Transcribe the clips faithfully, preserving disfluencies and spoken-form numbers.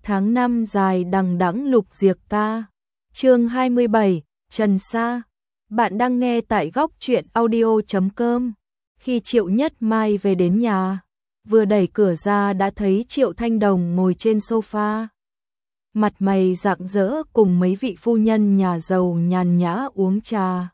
Tháng năm dài đằng đẵng lục diệc ca. Chương hai mươi bảy, Trần Sa. Bạn đang nghe tại góc truyện audio chấm com. Khi Triệu Nhất Mai về đến nhà, vừa đẩy cửa ra đã thấy Triệu Thanh Đồng ngồi trên sofa. Mặt mày rạng rỡ cùng mấy vị phu nhân nhà giàu nhàn nhã uống trà.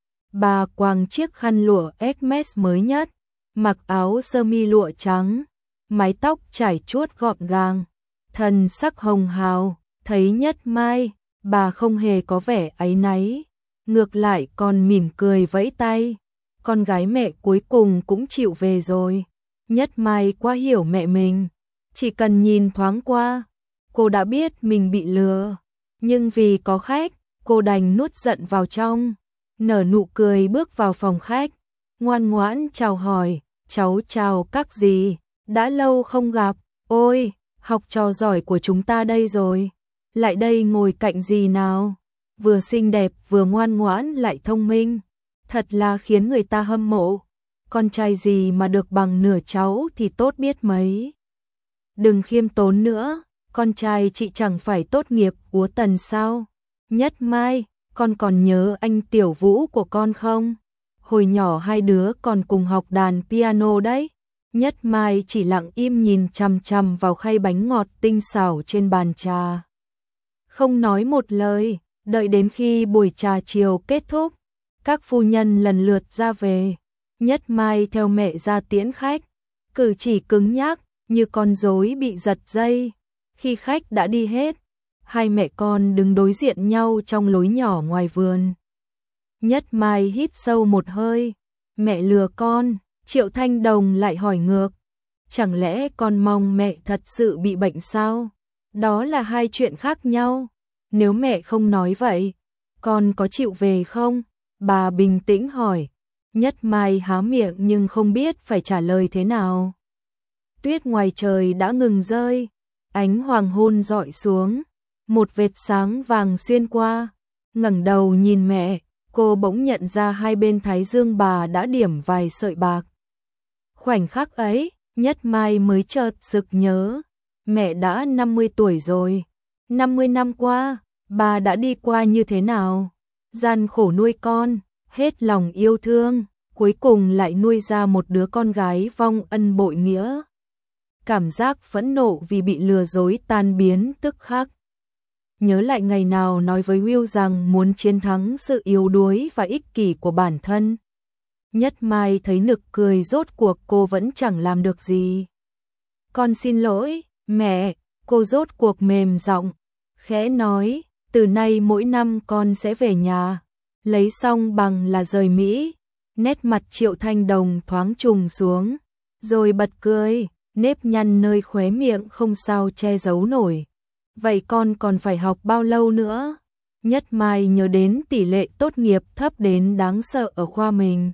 Bà quàng chiếc khăn lụa Hermes mới nhất, mặc áo sơ mi lụa trắng, mái tóc trải chuốt gọn gàng, thần sắc hồng hào. Thấy Nhất Mai, bà không hề có vẻ áy náy, ngược lại còn mỉm cười vẫy tay. Con gái mẹ cuối cùng cũng chịu về rồi. Nhất Mai quá hiểu mẹ mình, chỉ cần nhìn thoáng qua, cô đã biết mình bị lừa. Nhưng vì có khách, cô đành nuốt giận vào trong, nở nụ cười bước vào phòng khách, ngoan ngoãn chào hỏi, cháu chào các dì, đã lâu không gặp, ôi, học trò giỏi của chúng ta đây rồi, lại đây ngồi cạnh dì nào, vừa xinh đẹp vừa ngoan ngoãn lại thông minh, thật là khiến người ta hâm mộ, con trai gì mà được bằng nửa cháu thì tốt biết mấy. Đừng khiêm tốn nữa, con trai chị chẳng phải tốt nghiệp Úa Tần sao? Nhất Mai, con còn nhớ anh Tiểu Vũ của con không? Hồi nhỏ hai đứa còn cùng học đàn piano đấy. Nhất Mai chỉ lặng im nhìn chằm chằm vào khay bánh ngọt tinh xảo trên bàn trà. Không nói một lời, đợi đến khi buổi trà chiều kết thúc, các phu nhân lần lượt ra về. Nhất Mai theo mẹ ra tiễn khách, cử chỉ cứng nhắc như con rối bị giật dây. Khi khách đã đi hết, hai mẹ con đứng đối diện nhau trong lối nhỏ ngoài vườn. Nhất Mai hít sâu một hơi, mẹ lừa con. Triệu Thanh Đồng lại hỏi ngược, chẳng lẽ con mong mẹ thật sự bị bệnh sao? Đó là hai chuyện khác nhau. Nếu mẹ không nói vậy, con có chịu về không? Bà bình tĩnh hỏi. Nhất Mai há miệng nhưng không biết phải trả lời thế nào. Tuyết ngoài trời đã ngừng rơi, ánh hoàng hôn rọi xuống, một vệt sáng vàng xuyên qua. Ngẩng đầu nhìn mẹ, cô bỗng nhận ra hai bên thái dương bà đã điểm vài sợi bạc. Khoảnh khắc ấy, Nhất Mai mới chợt sực nhớ, mẹ đã năm mươi tuổi rồi. năm mươi năm qua, bà đã đi qua như thế nào? Gian khổ nuôi con, hết lòng yêu thương, cuối cùng lại nuôi ra một đứa con gái vong ân bội nghĩa. Cảm giác phẫn nộ vì bị lừa dối tan biến tức khắc. Nhớ lại ngày nào nói với Will rằng muốn chiến thắng sự yếu đuối và ích kỷ của bản thân. Nhất Mai thấy nực cười, rốt cuộc cô vẫn chẳng làm được gì. Con xin lỗi, mẹ, cô rốt cuộc mềm giọng, khẽ nói, từ nay mỗi năm con sẽ về nhà, lấy xong bằng là rời Mỹ. Nét mặt Triệu Thanh Đồng thoáng trùng xuống, rồi bật cười, nếp nhăn nơi khóe miệng không sao che giấu nổi. Vậy con còn phải học bao lâu nữa? Nhất Mai nhớ đến tỷ lệ tốt nghiệp thấp đến đáng sợ ở khoa mình.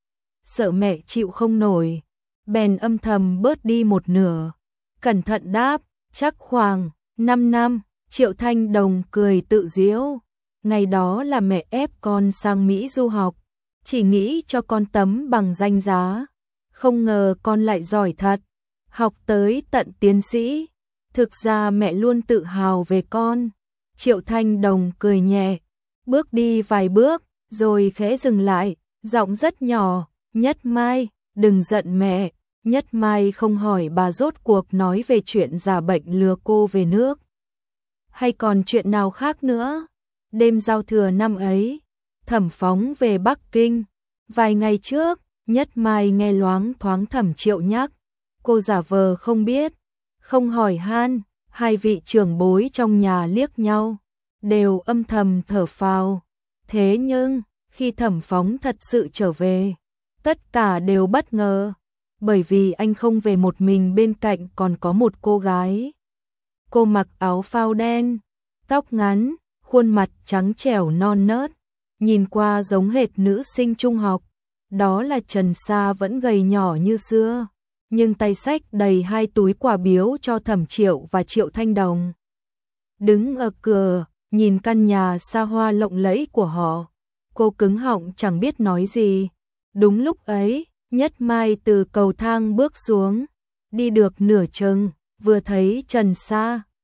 Sợ mẹ chịu không nổi, bèn âm thầm bớt đi một nửa. Cẩn thận đáp, chắc khoảng năm năm. Triệu Thanh Đồng cười tự giễu. Ngày đó là mẹ ép con sang Mỹ du học, chỉ nghĩ cho con tấm bằng danh giá. Không ngờ con lại giỏi thật, học tới tận tiến sĩ. Thực ra mẹ luôn tự hào về con. Triệu Thanh Đồng cười nhẹ, bước đi vài bước, rồi khẽ dừng lại, giọng rất nhỏ, Nhất Mai, đừng giận mẹ. Nhất Mai không hỏi bà rốt cuộc nói về chuyện giả bệnh lừa cô về nước, hay còn chuyện nào khác nữa. Đêm giao thừa năm ấy, Thẩm Phóng về Bắc Kinh. Vài ngày trước, Nhất Mai nghe loáng thoáng Thẩm Triệu nhắc. Cô giả vờ không biết, không hỏi han. Hai vị trưởng bối trong nhà liếc nhau, đều âm thầm thở phào. Thế nhưng, khi Thẩm Phóng thật sự trở về, tất cả đều bất ngờ, bởi vì anh không về một mình, bên cạnh còn có một cô gái. Cô mặc áo phao đen, tóc ngắn, khuôn mặt trắng trẻo non nớt, nhìn qua giống hệt nữ sinh trung học. Đó là Trần Sa, vẫn gầy nhỏ như xưa, nhưng tay xách đầy hai túi quà biếu cho Thẩm Triệu và Triệu Thanh Đồng. Đứng ở cửa, nhìn căn nhà xa hoa lộng lẫy của họ, cô cứng họng chẳng biết nói gì. Đúng lúc ấy, Nhất Mai từ cầu thang bước xuống, đi được nửa chừng, vừa thấy Trần Sa,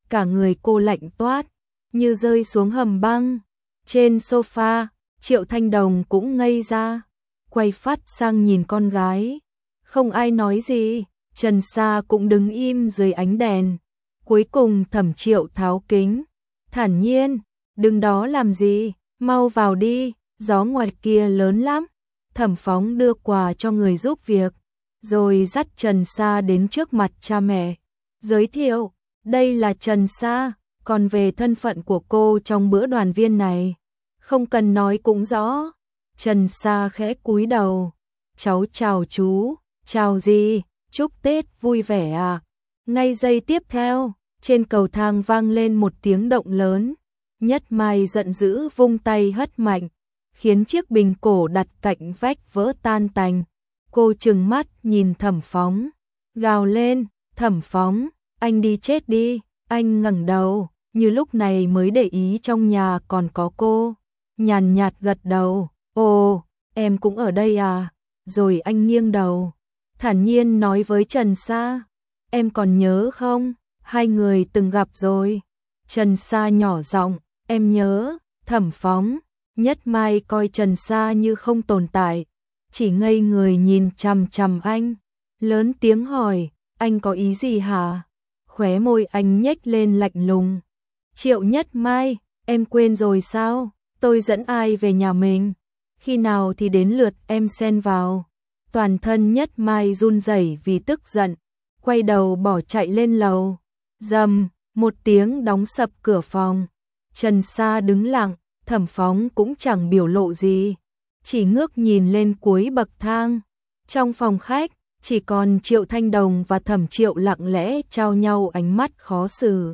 cả người cô lạnh toát, như rơi xuống hầm băng. Trên sofa, Triệu Thanh Đồng cũng ngây ra, quay phát sang nhìn con gái. Không ai nói gì, Trần Sa cũng đứng im dưới ánh đèn. Cuối cùng Thẩm Triệu tháo kính, thản nhiên, đừng đó làm gì, mau vào đi, gió ngoài kia lớn lắm. Thẩm Phóng đưa quà cho người giúp việc, rồi dắt Trần Sa đến trước mặt cha mẹ. Giới thiệu, đây là Trần Sa, còn về thân phận của cô trong bữa đoàn viên này, không cần nói cũng rõ. Trần Sa khẽ cúi đầu, cháu chào chú, chào gì, chúc Tết vui vẻ à. Ngay giây tiếp theo, trên cầu thang vang lên một tiếng động lớn. Nhất Mai giận dữ vung tay hất mạnh, khiến chiếc bình cổ đặt cạnh vách vỡ tan tành. Cô trừng mắt nhìn Thẩm Phóng, gào lên, Thẩm Phóng, anh đi chết đi. Anh ngẩng đầu, như lúc này mới để ý trong nhà còn có cô. Nhàn nhạt gật đầu, ồ, em cũng ở đây à. Rồi anh nghiêng đầu, thản nhiên nói với Trần Sa, em còn nhớ không, hai người từng gặp rồi. Trần Sa nhỏ giọng, em nhớ. Thẩm Phóng, Nhất Mai coi Trần Sa như không tồn tại, chỉ ngây người nhìn chằm chằm anh, lớn tiếng hỏi, anh có ý gì hả? Khóe môi anh nhếch lên lạnh lùng. Triệu Nhất Mai, em quên rồi sao? Tôi dẫn ai về nhà mình? Khi nào thì đến lượt em xen vào? Toàn thân Nhất Mai run rẩy vì tức giận, quay đầu bỏ chạy lên lầu. Rầm, một tiếng đóng sập cửa phòng. Trần Sa đứng lặng, Thẩm Phóng cũng chẳng biểu lộ gì, chỉ ngước nhìn lên cuối bậc thang. Trong phòng khách, chỉ còn Triệu Thanh Đồng và Thẩm Triệu lặng lẽ trao nhau ánh mắt khó xử.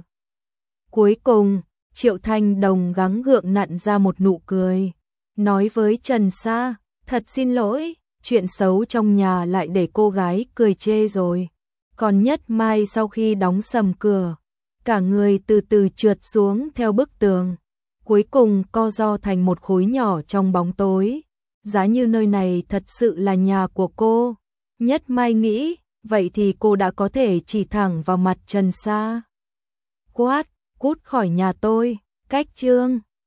Cuối cùng, Triệu Thanh Đồng gắng gượng nặn ra một nụ cười, nói với Trần Sa, thật xin lỗi, chuyện xấu trong nhà lại để cô gái cười chê rồi. Còn Nhất Mai sau khi đóng sầm cửa, cả người từ từ trượt xuống theo bức tường, cuối cùng co ro thành một khối nhỏ trong bóng tối. Giá như nơi này thật sự là nhà của cô, Nhất Mai nghĩ, vậy thì cô đã có thể chỉ thẳng vào mặt Trần Sa. Quát, cút khỏi nhà tôi, cách chương.